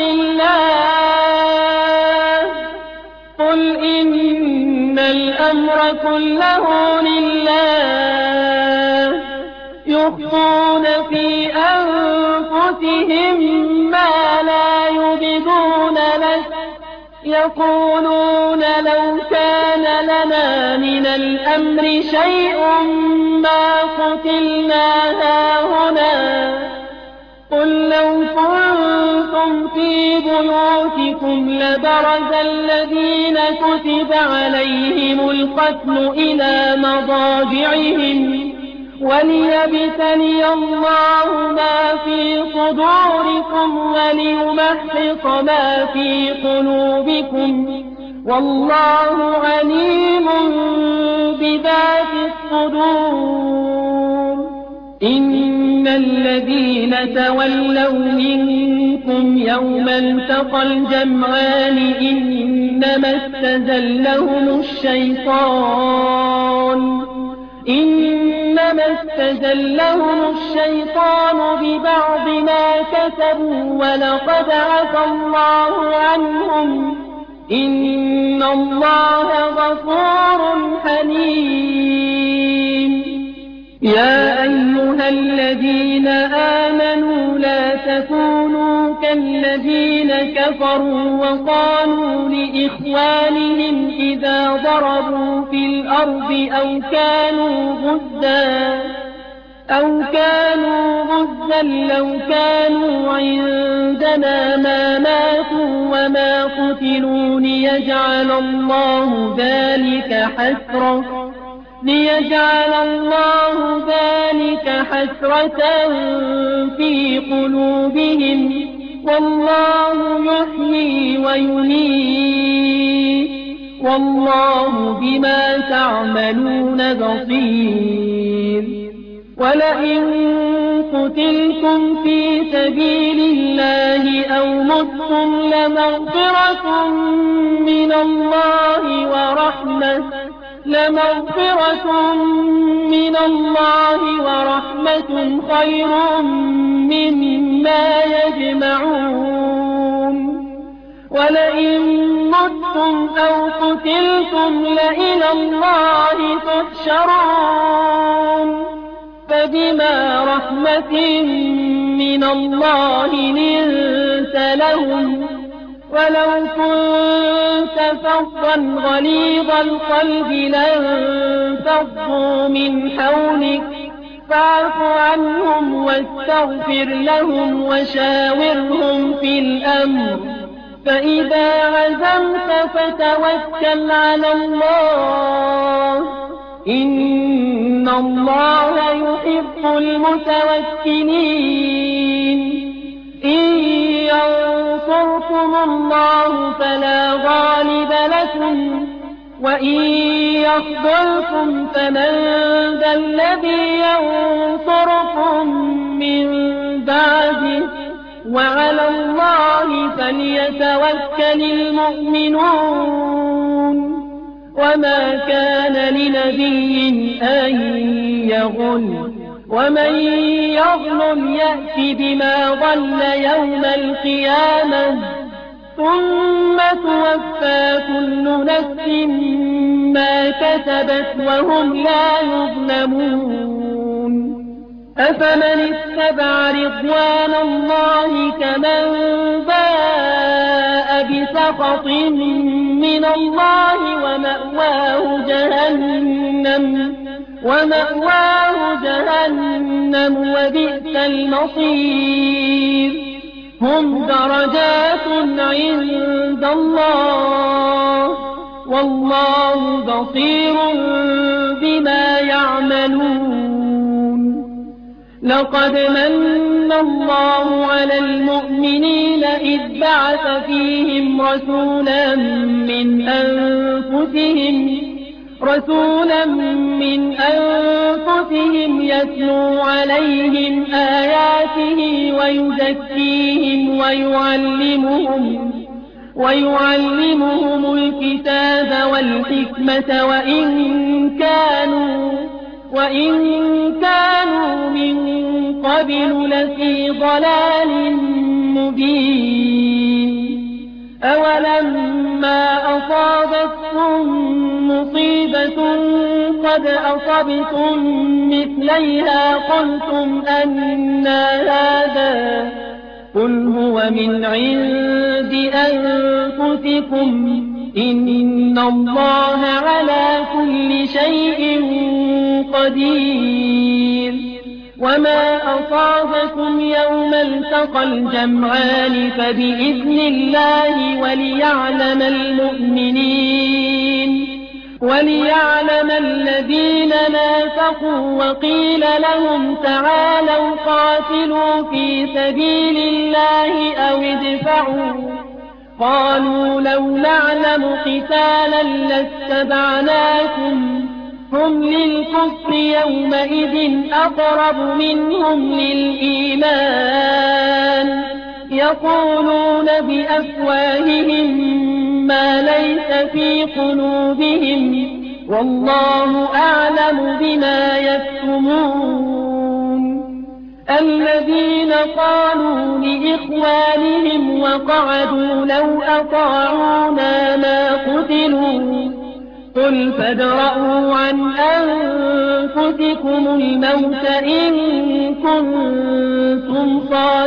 B: لله يخفون في أنفسهم ما لا يبدون لك يقولون لو كان لنا من الأمر شيء ما قتلنا هاهنا قل لو كنتم في بيوتكم لبرز الذين كتب عليهم القتل إلى مضاجعهم وليبتلي الله ما في صدوركم وليمحص ما في قلوبكم والله عليم بذات الصدور إن الذين تولوا منكم يوم التقى الجمعان إنما استزلهم الشيطان ببعض ما كسبوا ولقد عفا الله عنهم إن الله غفور حليم يا أيها الذين آمنوا لا تكونوا كالذين كفروا وقالوا لإخوانهم إذا ضربوا في الأرض أو كانوا غزا لو كانوا عندنا ما ماتوا وما قتلوا ليجعل الله ذلك حسرة في قلوبهم والله يحيي ويميت والله بما تعملون بصير ولئن قتلتم في سبيل الله أو متم لمغفرة من الله ورحمة خير مما يجمعون ولئن متم أو قتلتم لإلى الله تحشرون فبما رحمة من الله لنت لهم ولو كنت فظا غليظ القلب لانفضوا من حولك فاعف عنهم واستغفر لهم وشاورهم في الأمر فإذا عزمت فتوكل على الله إن الله يحب المتوكلين إن ينصركم الله فلا غالب لكم وإن يخذلكم فمن ذا الذي ينصركم من بعده وعلى الله فليتوكل المؤمنون وما كان لنبي أن يغل ومن يغل يأت بما ضل يوم القيامة ثم توفى كل نفس ما كسبت وهم لا يظلمون أفمن اتبع رضوان الله كمن باء بسخط من الله ومأواه جهنم وبئس المصير هم درجات عند الله والله بصير بما يعملون لقد من الله على المؤمنين إذ بعث فيهم رسولا من أنفسهم يتلو عليهم آياته ويزكيهم ويعلمهم الكتاب والحكمة وإن كانوا من قبل لفي ضلال مبين أولما أصابتكم مصيبة قد أصبتم مثليها قلتم أنى هذا قل هو من عند أنفسكم إن الله على كل شيء قدير وما أصابكم يوم التقى الجمعان فبإذن الله وليعلم الذين نافقوا وقيل لهم تعالوا قاتلوا في سبيل الله أو ادفعوا قالوا لو نعلم قتالا لاتبعناكم هم للكفر يومئذ أقرب منهم للإيمان يقولون بأفواههم ما ليس في قلوبهم والله أعلم بما يكتمون الذين قالوا لإخوانهم وقعدوا لو أطاعونا ما قتلوا قل فادرءوا عن أنفسكم الموت إن كنتم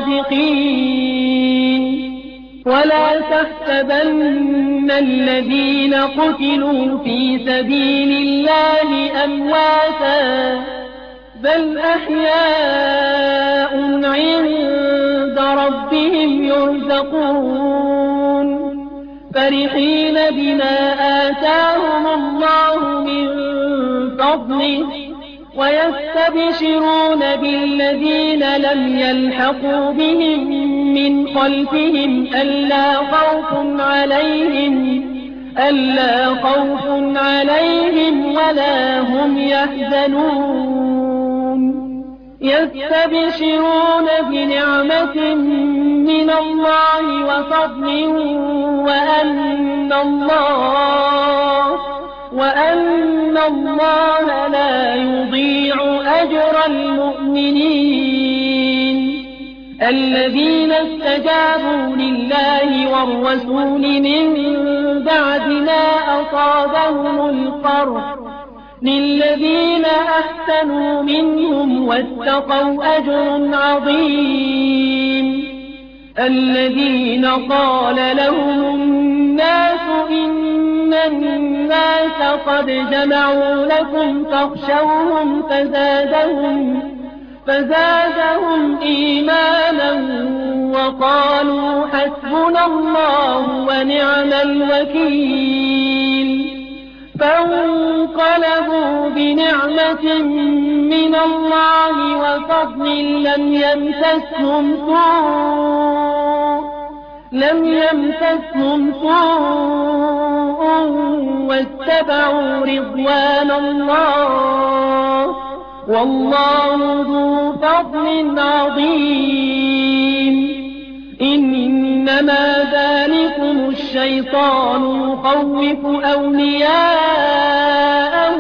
B: صادقين ولا تحسبن الذين قتلوا في سبيل الله أمواتا بل أحياء عند ربهم يرزقون فرحين بما آتاهم الله من فضله ويستبشرون بالذين لم يلحقوا بهم من خلفهم ألا خوف عليهم ولا هم يحزنون يستبشرون بنعمة من الله وفضل وأن الله لا يضيع أجر المؤمنين الذين استجابوا لله والرسول من بعد ما أصابهم القرح للذين أحسنوا منهم واتقوا أجر عظيم الذين قال لهم الناس إن الناس قد جمعوا لكم فاخشوهم فزادهم إيمانا وقالوا حسبنا الله ونعم الوكيل فانقلبوا بنعمة من الله وفضل لم يمسسهم سوء واتبعوا رضوان الله والله ذو فضل عظيم إنما ذلكم الشيطان يخوف أولياءه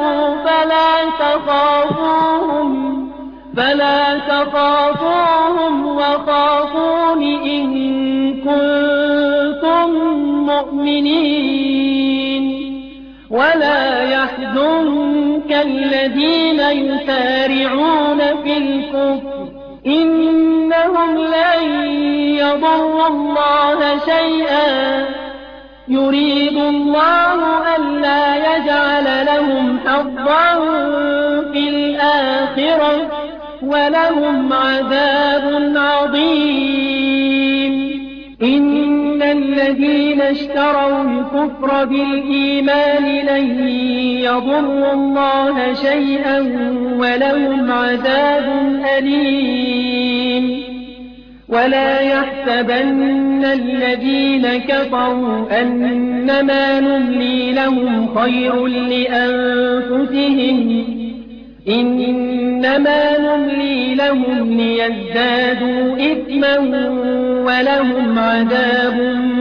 B: فلا تخافوهم وخافون إن كنتم مؤمنين ولا يحزنك الذين يسارعون في الكفر إنهم لن يضروا الله شيئا يريد الله ألا يجعل لهم حظا في الآخرة ولهم عذاب عظيم إن الذين اشتروا الكفر بالإيمان لن يضروا الله شيئا ولهم عذاب أليم ولا يحسبن الذين كفروا أنما نملي لهم خير لأنفسهم إنما نملي لهم ليزدادوا إثما ولهم عذاب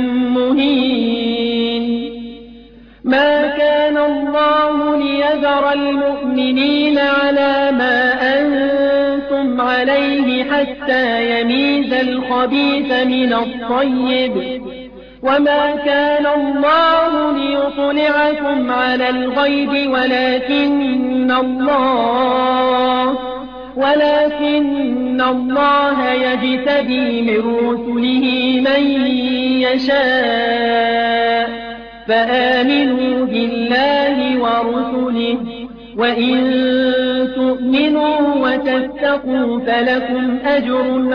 B: مهين ما كان الله ليذر المؤمنين على ما أنتم عليه حتى يميز الخبيث من الطيب وما كان الله ليطلعكم على الغيب ولكن الله يجتبي من رسله من يشاء فآمنوا بالله ورسله وإن تؤمنوا وتتقوا فلكم أجر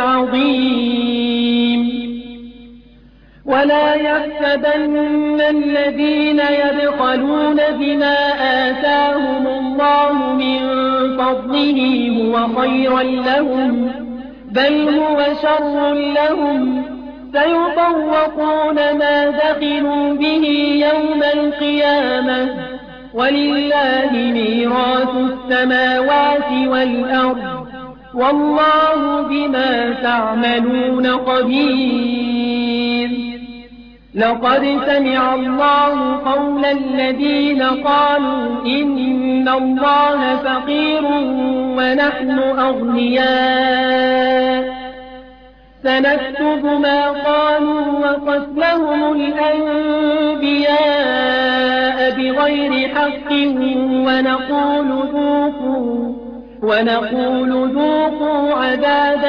B: عظيم ولا يحسبن الذين يبخلون بما آتاهم الله من فضله هو خيرا لهم بل هو شر لهم سيطوقون ما بخلوا به يوم القيامة ولله ميراث السماوات والأرض والله بما تعملون خبير لقد سمع الله قول الذين قالوا إن الله فقير ونحن أغنياء سنكتب ما قالوا وقتلهم الأنبياء بغير حق ونقول ذوقوا عذاب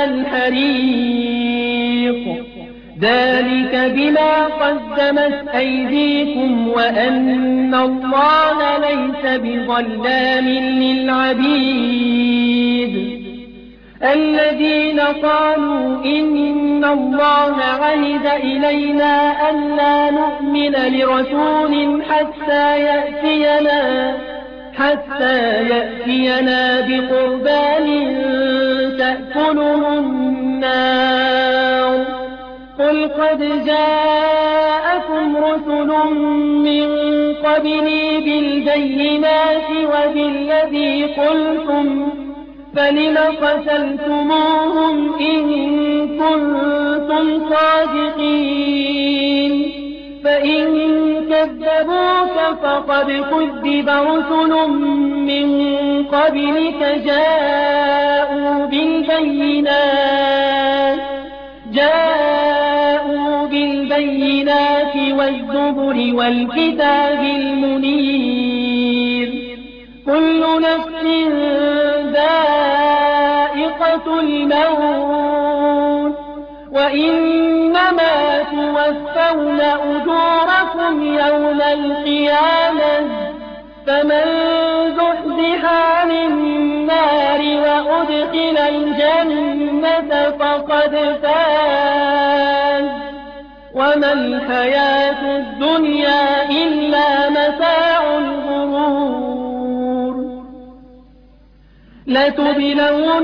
B: الحريق ذلك بما قدمت أيديكم وأن الله ليس بظلام للعبيد الذين قالوا إن الله عهد إلينا ألا نؤمن لرسول حتى يأتينا بقربان تأكله النار قل قد جاءكم رسل من قبلي بالبينات وبالذي قلتم فلم قتلتموهم إن كنتم صادقين فإن كذبوك فقد كذب رسل من قبلك جاءوا بالبينات والزبر والكتاب المنير كل نفس ذائقة الموت وإنما توفون أجوركم يوم القيامة فمن زحزح عن النار وأدخل الجنة فقد فاز وما الحياة الدنيا إلا متاع الغرور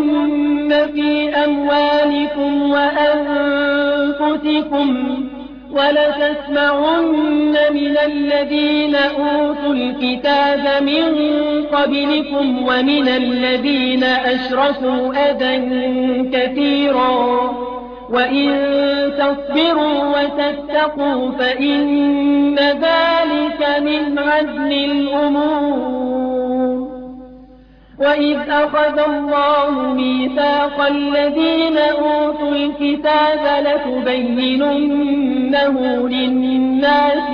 B: لتبلون في أموالكم وأنفسكم ولتسمعن من الذين أوتوا الكتاب من قبلكم ومن الذين أشركوا أذى كثيرا وإن تصبروا وتتقوا فإن ذلك من عزم الأمور. وإذ أخذ الله ميثاق الذين أوتوا الكتاب لتبيننه للناس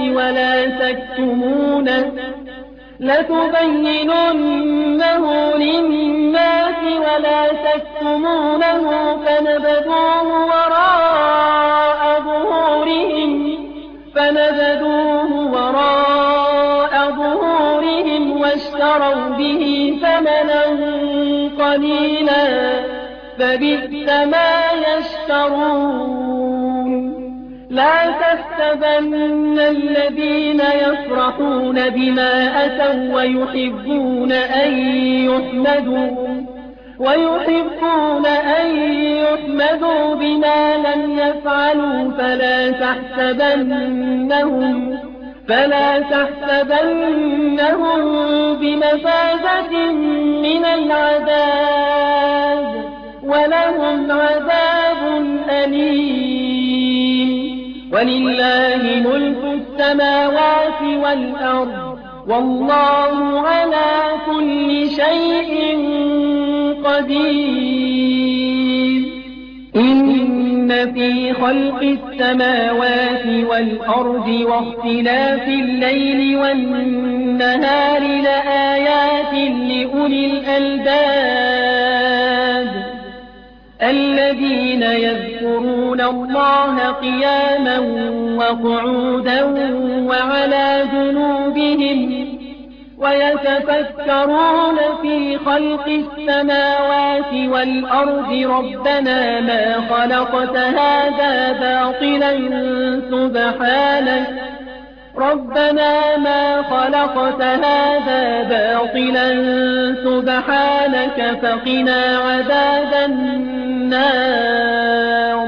B: ولا تكتمونه فنبذوه وراء ظهورهم واشتروا به ثمنا قليلا فبئس ما يشترون. لا تحسبن الذين يفرحون بما أتوا ويحبون أن يحمدوا بما لم يفعلوا فلا تحسبنهم بمفازة من العذاب ولهم عذاب أليم. ولله ملك السماوات والأرض والله على كل شيء قدير. إن في خلق السماوات والأرض واختلاف الليل والنهار لآيات لأولي الألباب الذين يذكرون الله قياما وقعودا وعلى جنوبهم ويتفكرون في خلق السماوات والأرض ربنا ما خلقت هذا باطلا سبحانك فقنا عذاب النار.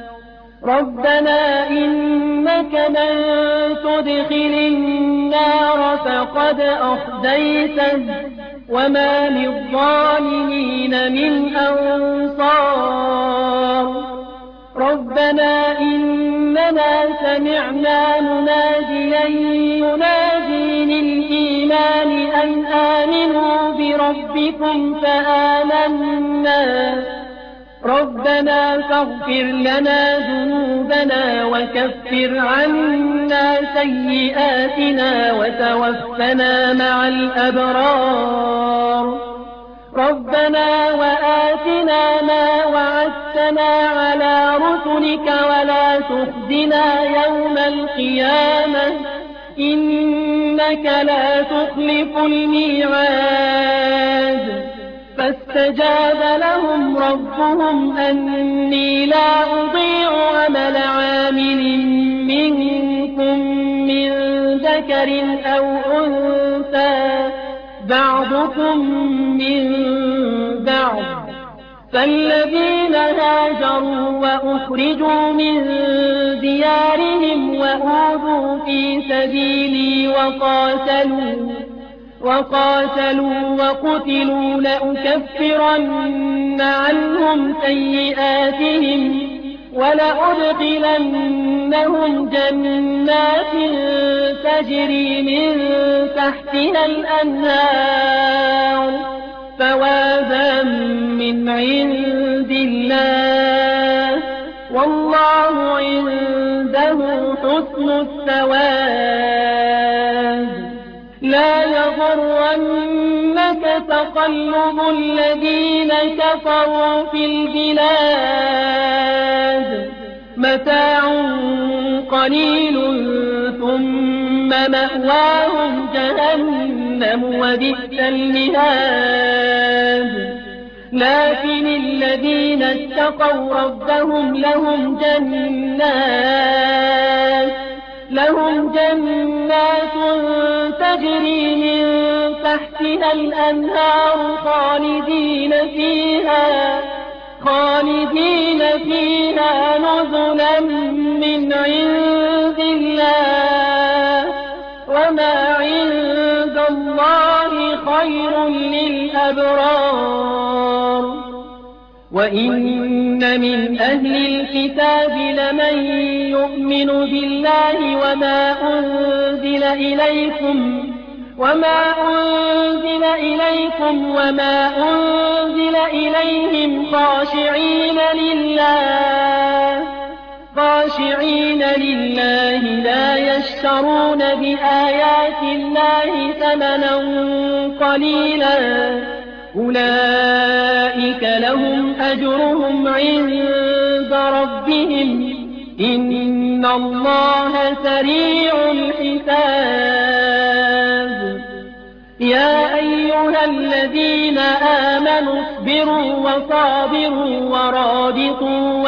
B: ربنا إنك من تدخل النار فقد أخزيته وما للظالمين من أنصار. ربنا إننا سمعنا مناديا ينادي للإيمان أن آمنوا بربكم فآمنا. ربنا فاغفر لنا ذنوبنا وكفر عنا سيئاتنا وتوفنا مع الأبرار. ربنا وآتنا ما وعدتنا على رسلك ولا تخزنا يوم القيامة إنك لا تخلف الميعاد. فاستجاب لهم ربهم أني لا أضيع عمل عامل منكم من ذكر أو أنثى بعضكم من بعض. فالذين هاجروا وأخرجوا من ديارهم وأوذوا في سبيلي وقاتلوا وقتلوا لأكفرن عنهم سيئاتهم ولأدخلنهم جنات تجري من تحتها الأنهار ثوابا من عند الله والله عنده حسن الثواب. لا يغرنك تقلب الذين كفروا في البلاد متاع قليل ثم مأواهم جهنم وبئس المهاد. لكن الذين اتقوا ربهم لهم جنات تجري من تحتها الأنهار خالدين فيها نزلا من عند خير للأبرار وإن من أهل الكتاب لمن يؤمن بالله وما أنزل إليكم وما أنزل إليهم خاشعين لله لا يشترون بآيات الله ثمنا قليلا أولئك لهم أجرهم عند ربهم إن الله سريع الحساب يا أيها الذين آمنوا اصبروا وصابروا ورابطوا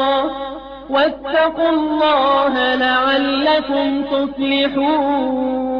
B: واتقوا الله لعلكم تفلحون